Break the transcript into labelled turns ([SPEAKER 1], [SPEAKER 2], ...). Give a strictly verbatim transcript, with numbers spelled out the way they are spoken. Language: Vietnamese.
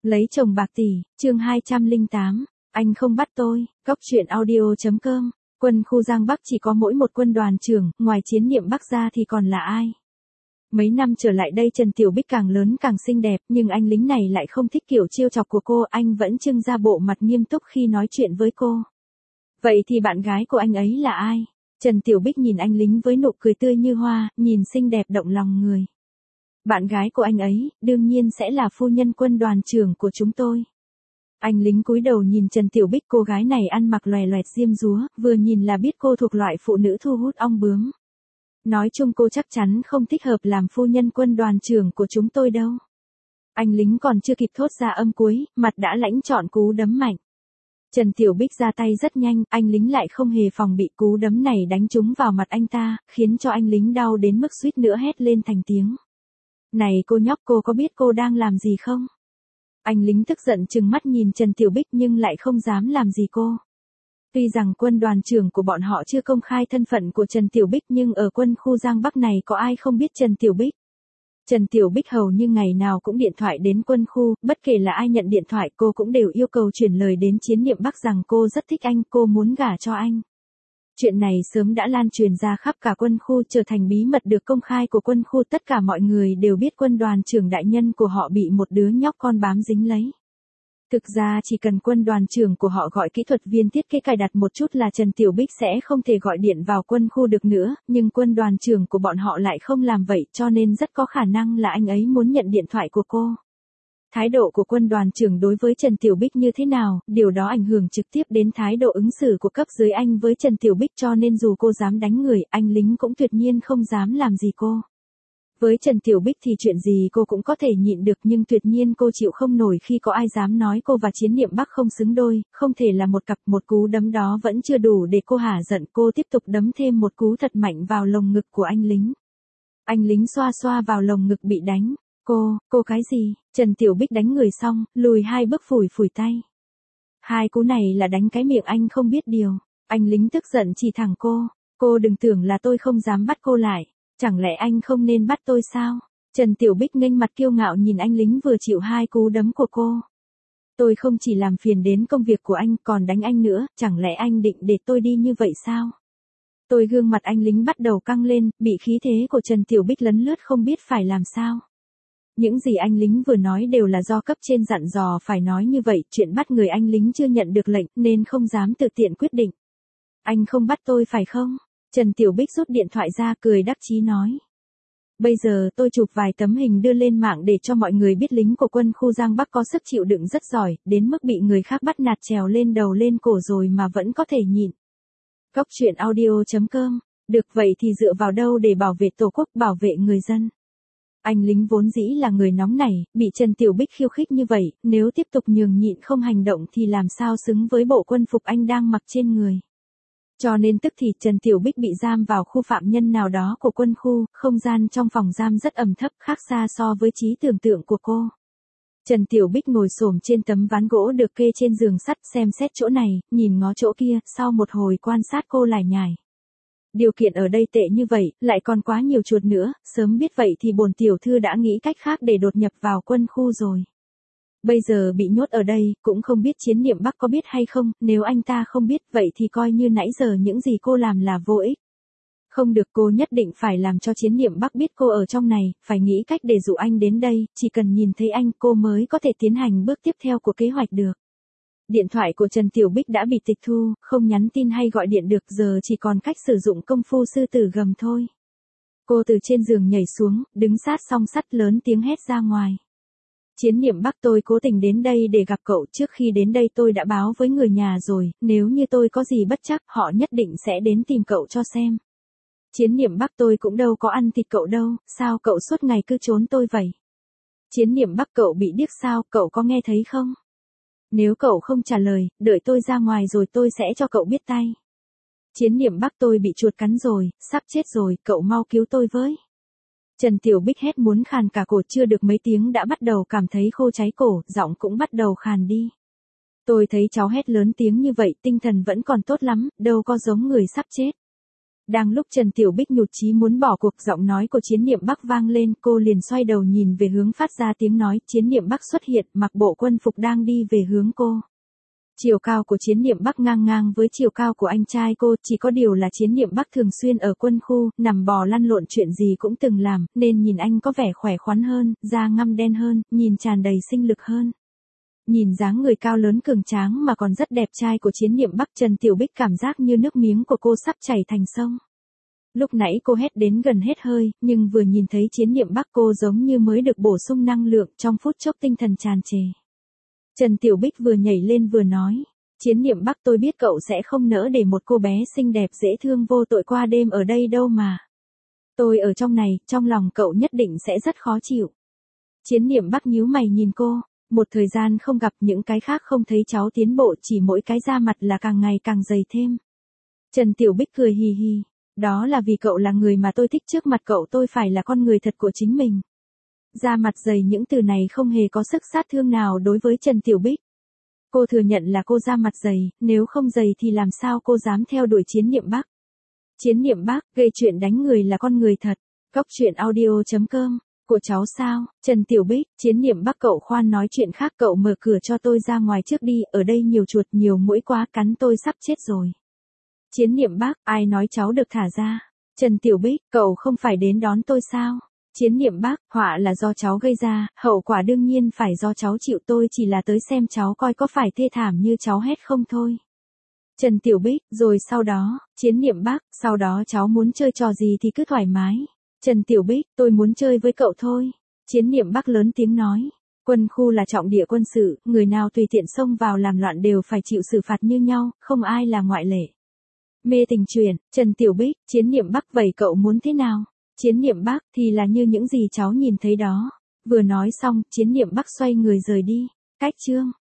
[SPEAKER 1] Lấy chồng bạc tỷ, chương hai trăm lẻ tám, anh không bắt tôi, góc truyện audio.com, quân khu Giang Bắc chỉ có mỗi một quân đoàn trưởng, ngoài Chiến Niệm Bắc ra thì còn là ai? Mấy năm trở lại đây Trần Tiểu Bích càng lớn càng xinh đẹp, nhưng anh lính này lại không thích kiểu trêu chọc của cô, anh vẫn trưng ra bộ mặt nghiêm túc khi nói chuyện với cô. Vậy thì bạn gái của anh ấy là ai? Trần Tiểu Bích nhìn anh lính với nụ cười tươi như hoa, nhìn xinh đẹp động lòng người. Bạn gái của anh ấy, đương nhiên sẽ là phu nhân quân đoàn trưởng của chúng tôi. Anh lính cúi đầu nhìn Trần Tiểu Bích, cô gái này ăn mặc loè loẹt diêm dúa, vừa nhìn là biết cô thuộc loại phụ nữ thu hút ong bướm. Nói chung cô chắc chắn không thích hợp làm phu nhân quân đoàn trưởng của chúng tôi đâu. Anh lính còn chưa kịp thốt ra âm cuối, mặt đã lãnh trọn cú đấm mạnh. Trần Tiểu Bích ra tay rất nhanh, anh lính lại không hề phòng bị, cú đấm này đánh trúng vào mặt anh ta, khiến cho anh lính đau đến mức suýt nữa hét lên thành tiếng. Này cô nhóc, cô có biết cô đang làm gì không? Anh lính tức giận trừng mắt nhìn Trần Tiểu Bích nhưng lại không dám làm gì cô. Tuy rằng quân đoàn trưởng của bọn họ chưa công khai thân phận của Trần Tiểu Bích nhưng ở quân khu Giang Bắc này có ai không biết Trần Tiểu Bích. Trần Tiểu Bích hầu như ngày nào cũng điện thoại đến quân khu, bất kể là ai nhận điện thoại cô cũng đều yêu cầu chuyển lời đến Chiến Niệm Bắc rằng cô rất thích anh, cô muốn gả cho anh. Chuyện này sớm đã lan truyền ra khắp cả quân khu, trở thành bí mật được công khai của quân khu, tất cả mọi người đều biết quân đoàn trưởng đại nhân của họ bị một đứa nhóc con bám dính lấy. Thực ra chỉ cần quân đoàn trưởng của họ gọi kỹ thuật viên thiết kế cài đặt một chút là Trần Tiểu Bích sẽ không thể gọi điện vào quân khu được nữa, nhưng quân đoàn trưởng của bọn họ lại không làm vậy cho nên rất có khả năng là anh ấy muốn nhận điện thoại của cô. Thái độ của quân đoàn trưởng đối với Trần Tiểu Bích như thế nào, điều đó ảnh hưởng trực tiếp đến thái độ ứng xử của cấp dưới anh với Trần Tiểu Bích, cho nên dù cô dám đánh người, anh lính cũng tuyệt nhiên không dám làm gì cô. Với Trần Tiểu Bích thì chuyện gì cô cũng có thể nhịn được, nhưng tuyệt nhiên cô chịu không nổi khi có ai dám nói cô và Chiến Niệm Bắc không xứng đôi, không thể là một cặp. Một cú đấm đó vẫn chưa đủ để cô hả giận, cô tiếp tục đấm thêm một cú thật mạnh vào lồng ngực của anh lính. Anh lính xoa xoa vào lồng ngực bị đánh. Cô, cô cái gì? Trần Tiểu Bích đánh người xong, lùi hai bước phủi phủi tay. Hai cú này là đánh cái miệng anh không biết điều. Anh lính tức giận chỉ thẳng cô. Cô đừng tưởng là tôi không dám bắt cô lại. Chẳng lẽ anh không nên bắt tôi sao? Trần Tiểu Bích nghênh mặt kiêu ngạo nhìn anh lính vừa chịu hai cú đấm của cô. Tôi không chỉ làm phiền đến công việc của anh còn đánh anh nữa, chẳng lẽ anh định để tôi đi như vậy sao? Tôi gương mặt anh lính bắt đầu căng lên, bị khí thế của Trần Tiểu Bích lấn lướt không biết phải làm sao. Những gì anh lính vừa nói đều là do cấp trên dặn dò phải nói như vậy, chuyện bắt người anh lính chưa nhận được lệnh nên không dám tự tiện quyết định. Anh không bắt tôi phải không? Trần Tiểu Bích rút điện thoại ra cười đắc chí nói. Bây giờ tôi chụp vài tấm hình đưa lên mạng để cho mọi người biết lính của quân khu Giang Bắc có sức chịu đựng rất giỏi, đến mức bị người khác bắt nạt trèo lên đầu lên cổ rồi mà vẫn có thể nhịn. Góc truyện audio.com, được vậy thì dựa vào đâu để bảo vệ Tổ quốc, bảo vệ người dân? Anh lính vốn dĩ là người nóng nảy, bị Trần Tiểu Bích khiêu khích như vậy, nếu tiếp tục nhường nhịn không hành động thì làm sao xứng với bộ quân phục anh đang mặc trên người. Cho nên tức thì Trần Tiểu Bích bị giam vào khu phạm nhân nào đó của quân khu, không gian trong phòng giam rất ẩm thấp, khác xa so với trí tưởng tượng của cô. Trần Tiểu Bích ngồi xổm trên tấm ván gỗ được kê trên giường sắt, xem xét chỗ này, nhìn ngó chỗ kia, sau một hồi quan sát cô lải nhải. Điều kiện ở đây tệ như vậy, lại còn quá nhiều chuột nữa, sớm biết vậy thì bổn tiểu thư đã nghĩ cách khác để đột nhập vào quân khu rồi. Bây giờ bị nhốt ở đây, cũng không biết Chiến Niệm Bắc có biết hay không, nếu anh ta không biết vậy thì coi như nãy giờ những gì cô làm là vô ích. Không được, cô nhất định phải làm cho Chiến Niệm Bắc biết cô ở trong này, phải nghĩ cách để dụ anh đến đây, chỉ cần nhìn thấy anh cô mới có thể tiến hành bước tiếp theo của kế hoạch được. Điện thoại của Trần Tiểu Bích đã bị tịch thu, không nhắn tin hay gọi điện được, giờ chỉ còn cách sử dụng công phu sư tử gầm thôi. Cô từ trên giường nhảy xuống, đứng sát song sắt lớn tiếng hét ra ngoài. Chiến Niệm Bắc, tôi cố tình đến đây để gặp cậu, trước khi đến đây tôi đã báo với người nhà rồi, nếu như tôi có gì bất trắc, họ nhất định sẽ đến tìm cậu cho xem. Chiến Niệm Bắc, tôi cũng đâu có ăn thịt cậu đâu, sao cậu suốt ngày cứ trốn tôi vậy? Chiến Niệm Bắc, cậu bị điếc sao, cậu có nghe thấy không? Nếu cậu không trả lời, đợi tôi ra ngoài rồi tôi sẽ cho cậu biết tay. Chiến Niệm Bắc, tôi bị chuột cắn rồi, sắp chết rồi, cậu mau cứu tôi với. Trần Tiểu Bích hét muốn khàn cả cổ, chưa được mấy tiếng đã bắt đầu cảm thấy khô cháy cổ, giọng cũng bắt đầu khàn đi. Tôi thấy cháu hét lớn tiếng như vậy, tinh thần vẫn còn tốt lắm, đâu có giống người sắp chết. Đang lúc Trần Tiểu Bích nhụt chí muốn bỏ cuộc, giọng nói của Chiến Niệm Bắc vang lên, cô liền xoay đầu nhìn về hướng phát ra tiếng nói, Chiến Niệm Bắc xuất hiện, mặc bộ quân phục đang đi về hướng cô. Chiều cao của Chiến Niệm Bắc ngang ngang với chiều cao của anh trai cô, chỉ có điều là Chiến Niệm Bắc thường xuyên ở quân khu, nằm bò lăn lộn chuyện gì cũng từng làm, nên nhìn anh có vẻ khỏe khoắn hơn, da ngăm đen hơn, nhìn tràn đầy sinh lực hơn. Nhìn dáng người cao lớn cường tráng mà còn rất đẹp trai của Chiến Niệm Bắc, Trần Tiểu Bích cảm giác như nước miếng của cô sắp chảy thành sông. Lúc nãy cô hét đến gần hết hơi, nhưng vừa nhìn thấy Chiến Niệm Bắc cô giống như mới được bổ sung năng lượng, trong phút chốc tinh thần tràn trề. Trần Tiểu Bích vừa nhảy lên vừa nói, Chiến Niệm Bắc, tôi biết cậu sẽ không nỡ để một cô bé xinh đẹp dễ thương vô tội qua đêm ở đây đâu mà. Tôi ở trong này, trong lòng cậu nhất định sẽ rất khó chịu. Chiến Niệm Bắc nhíu mày nhìn cô, một thời gian không gặp, những cái khác không thấy cháu tiến bộ, chỉ mỗi cái da mặt là càng ngày càng dày thêm. Trần Tiểu Bích cười hì hì, đó là vì cậu là người mà tôi thích, trước mặt cậu tôi phải là con người thật của chính mình. Da mặt dày, những từ này không hề có sức sát thương nào đối với Trần Tiểu Bích. Cô thừa nhận là cô da mặt dày, nếu không dày thì làm sao cô dám theo đuổi Chiến Niệm Bắc. Chiến Niệm Bắc, gây chuyện đánh người là con người thật. Cốc truyện audio chấm com, của cháu sao? Trần Tiểu Bích, Chiến Niệm Bắc, cậu khoan nói chuyện khác, cậu mở cửa cho tôi ra ngoài trước đi, ở đây nhiều chuột nhiều muỗi quá, cắn tôi sắp chết rồi. Chiến Niệm Bắc, ai nói cháu được thả ra? Trần Tiểu Bích, cậu không phải đến đón tôi sao? Chiến Niệm Bắc, họa là do cháu gây ra, hậu quả đương nhiên phải do cháu chịu, tôi chỉ là tới xem cháu coi có phải thê thảm như cháu hét không thôi. Trần Tiểu Bích, rồi sau đó, Chiến Niệm Bắc, sau đó cháu muốn chơi trò gì thì cứ thoải mái. Trần Tiểu Bích, tôi muốn chơi với cậu thôi. Chiến Niệm Bắc lớn tiếng nói, quân khu là trọng địa quân sự, người nào tùy tiện xông vào làm loạn đều phải chịu xử phạt như nhau, không ai là ngoại lệ. Mê tình truyện, Trần Tiểu Bích, Chiến Niệm Bắc, vậy cậu muốn thế nào? Chiến Niệm Bắc, thì là như những gì cháu nhìn thấy đó. Vừa nói xong, Chiến Niệm Bắc xoay người rời đi. Cách chương